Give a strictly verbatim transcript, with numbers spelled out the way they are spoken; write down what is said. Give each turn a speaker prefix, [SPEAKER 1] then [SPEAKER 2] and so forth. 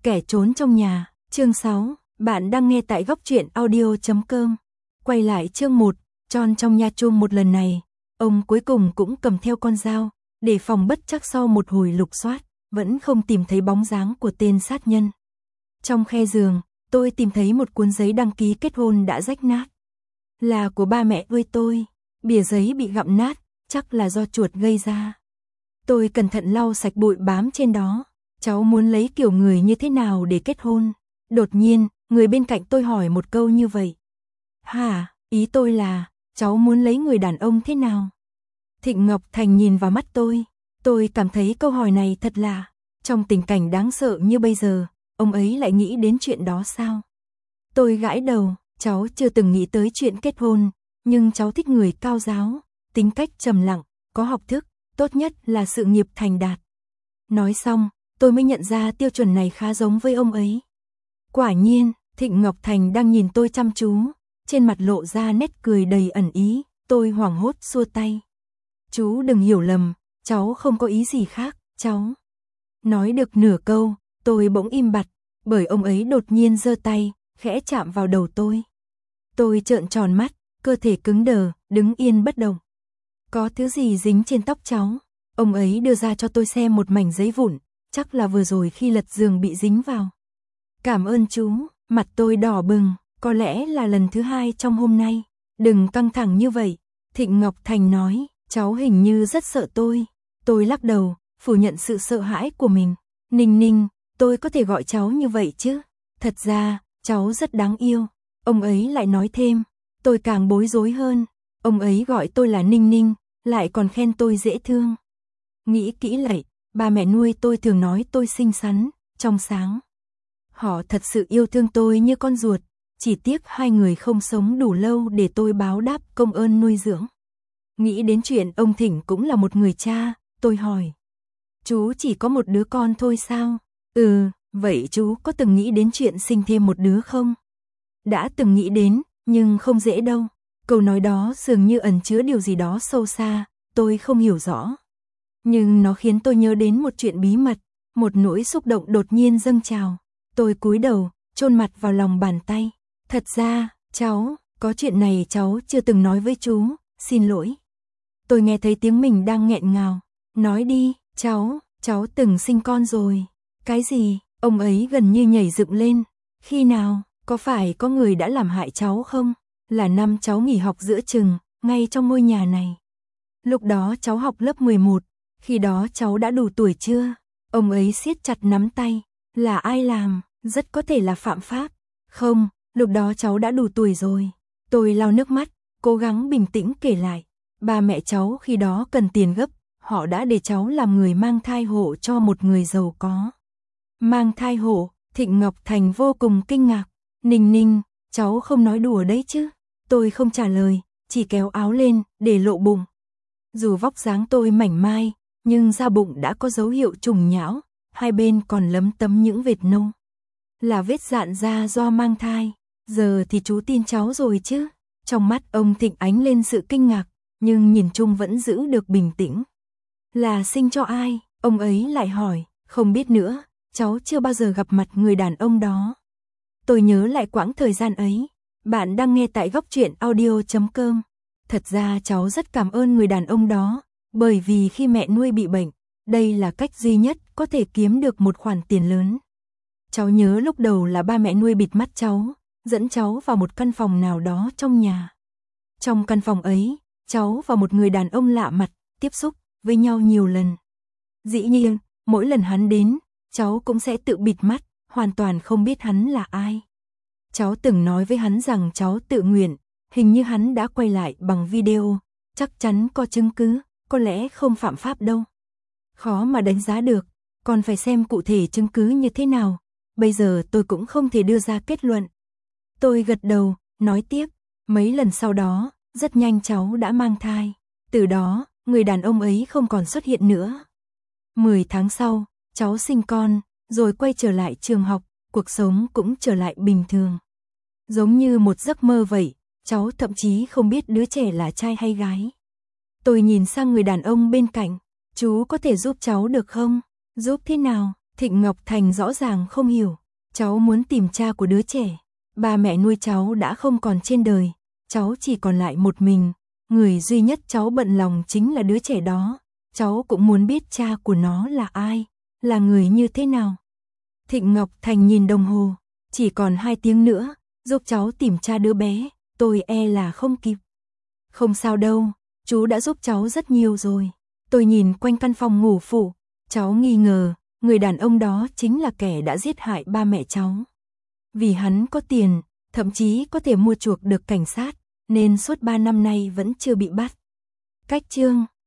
[SPEAKER 1] Kẻ trốn trong nhà, chương sáu, bạn đang nghe tại góc truyện audio chấm com. Quay lại chương một, tròn trong nhà chung một lần này, ông cuối cùng cũng cầm theo con dao, để phòng bất chắc sau một hồi lục soát, vẫn không tìm thấy bóng dáng của tên sát nhân. Trong khe giường, tôi tìm thấy một cuốn giấy đăng ký kết hôn đã rách nát. Là của ba mẹ nuôi tôi, bìa giấy bị gặm nát, chắc là do chuột gây ra. Tôi cẩn thận lau sạch bụi bám trên đó. Cháu muốn lấy kiểu người như thế nào để kết hôn? Đột nhiên, người bên cạnh tôi hỏi một câu như vậy. Hả, ý tôi là, cháu muốn lấy người đàn ông thế nào? Thịnh Ngọc Thành nhìn vào mắt tôi. Tôi cảm thấy câu hỏi này thật lạ. Trong tình cảnh đáng sợ như bây giờ, ông ấy lại nghĩ đến chuyện đó sao? Tôi gãi đầu, cháu chưa từng nghĩ tới chuyện kết hôn, nhưng cháu thích người cao giáo, tính cách trầm lặng, có học thức, tốt nhất là sự nghiệp thành đạt. Nói xong, tôi mới nhận ra tiêu chuẩn này khá giống với ông ấy. Quả nhiên, Thịnh Ngọc Thành đang nhìn tôi chăm chú, trên mặt lộ ra nét cười đầy ẩn ý, tôi hoảng hốt xua tay. Chú đừng hiểu lầm, cháu không có ý gì khác, cháu. Nói được nửa câu, tôi bỗng im bặt, bởi ông ấy đột nhiên giơ tay, khẽ chạm vào đầu tôi. Tôi trợn tròn mắt, cơ thể cứng đờ, đứng yên bất động. Có thứ gì dính trên tóc cháu? Ông ấy đưa ra cho tôi xem một mảnh giấy vụn, chắc là vừa rồi khi lật giường bị dính vào. Cảm ơn chú, mặt tôi đỏ bừng, có lẽ là lần thứ hai trong hôm nay. Đừng căng thẳng như vậy, Thịnh Ngọc Thành nói, cháu hình như rất sợ tôi. Tôi lắc đầu, phủ nhận sự sợ hãi của mình. Ninh Ninh, tôi có thể gọi cháu như vậy chứ? Thật ra, cháu rất đáng yêu. Ông ấy lại nói thêm, tôi càng bối rối hơn. Ông ấy gọi tôi là Ninh Ninh, lại còn khen tôi dễ thương. Nghĩ kỹ lại, ba mẹ nuôi tôi thường nói tôi xinh xắn, trong sáng. Họ thật sự yêu thương tôi như con ruột, chỉ tiếc hai người không sống đủ lâu để tôi báo đáp công ơn nuôi dưỡng. Nghĩ đến chuyện ông Thịnh cũng là một người cha, tôi hỏi. Chú chỉ có một đứa con thôi sao? Ừ, vậy chú có từng nghĩ đến chuyện sinh thêm một đứa không? Đã từng nghĩ đến, nhưng không dễ đâu. Câu nói đó dường như ẩn chứa điều gì đó sâu xa, tôi không hiểu rõ. Nhưng nó khiến tôi nhớ đến một chuyện bí mật, một nỗi xúc động đột nhiên dâng trào. Tôi cúi đầu, chôn mặt vào lòng bàn tay. Thật ra, cháu, có chuyện này cháu chưa từng nói với chú, xin lỗi. Tôi nghe thấy tiếng mình đang nghẹn ngào. Nói đi, cháu, cháu từng sinh con rồi. Cái gì? Ông ấy gần như nhảy dựng lên. Khi nào, có phải có người đã làm hại cháu không? Là năm cháu nghỉ học giữa chừng, ngay trong ngôi nhà này. Lúc đó cháu học lớp mười một, khi đó cháu đã đủ tuổi chưa? Ông ấy siết chặt nắm tay. Là ai làm? Rất có thể là phạm pháp. Không, lúc đó cháu đã đủ tuổi rồi. Tôi lau nước mắt, cố gắng bình tĩnh kể lại. Ba mẹ cháu khi đó cần tiền gấp, họ đã để cháu làm người mang thai hộ cho một người giàu có. Mang thai hộ? Thịnh Ngọc Thành vô cùng kinh ngạc. Ninh Ninh, cháu không nói đùa đấy chứ? Tôi không trả lời, chỉ kéo áo lên, để lộ bụng. Dù vóc dáng tôi mảnh mai, nhưng da bụng đã có dấu hiệu trùng nhão, hai bên còn lấm tấm những vệt nâu. Là vết rạn da do mang thai. Giờ thì chú tin cháu rồi chứ? Trong mắt ông Thịnh ánh lên sự kinh ngạc, nhưng nhìn chung vẫn giữ được bình tĩnh. Là sinh cho ai? Ông ấy lại hỏi. Không biết nữa, cháu chưa bao giờ gặp mặt người đàn ông đó. Tôi nhớ lại quãng thời gian ấy. Bạn đang nghe tại góc truyện audio chấm com. Thật ra cháu rất cảm ơn người đàn ông đó, bởi vì khi mẹ nuôi bị bệnh, đây là cách duy nhất có thể kiếm được một khoản tiền lớn. Cháu nhớ lúc đầu là ba mẹ nuôi bịt mắt cháu, dẫn cháu vào một căn phòng nào đó trong nhà. Trong căn phòng ấy, cháu và một người đàn ông lạ mặt, tiếp xúc với nhau nhiều lần. Dĩ nhiên, mỗi lần hắn đến, cháu cũng sẽ tự bịt mắt, hoàn toàn không biết hắn là ai. Cháu từng nói với hắn rằng cháu tự nguyện, hình như hắn đã quay lại bằng video, chắc chắn có chứng cứ, có lẽ không phạm pháp đâu. Khó mà đánh giá được, còn phải xem cụ thể chứng cứ như thế nào, bây giờ tôi cũng không thể đưa ra kết luận. Tôi gật đầu, nói tiếp, mấy lần sau đó, rất nhanh cháu đã mang thai, từ đó, người đàn ông ấy không còn xuất hiện nữa. Mười tháng sau, cháu sinh con, rồi quay trở lại trường học, cuộc sống cũng trở lại bình thường. Giống như một giấc mơ vậy, cháu thậm chí không biết đứa trẻ là trai hay gái. Tôi nhìn sang người đàn ông bên cạnh, chú có thể giúp cháu được không? Giúp thế nào? Thịnh Ngọc Thành rõ ràng không hiểu, cháu muốn tìm cha của đứa trẻ, ba mẹ nuôi cháu đã không còn trên đời, cháu chỉ còn lại một mình, người duy nhất cháu bận lòng chính là đứa trẻ đó, cháu cũng muốn biết cha của nó là ai, là người như thế nào. Thịnh Ngọc Thành nhìn đồng hồ, chỉ còn hai tiếng nữa, giúp cháu tìm cha đứa bé, tôi e là không kịp. Không sao đâu, chú đã giúp cháu rất nhiều rồi. Tôi nhìn quanh căn phòng ngủ phụ, cháu nghi ngờ, người đàn ông đó chính là kẻ đã giết hại ba mẹ cháu. Vì hắn có tiền, thậm chí có thể mua chuộc được cảnh sát, nên suốt ba năm nay vẫn chưa bị bắt. Cách chương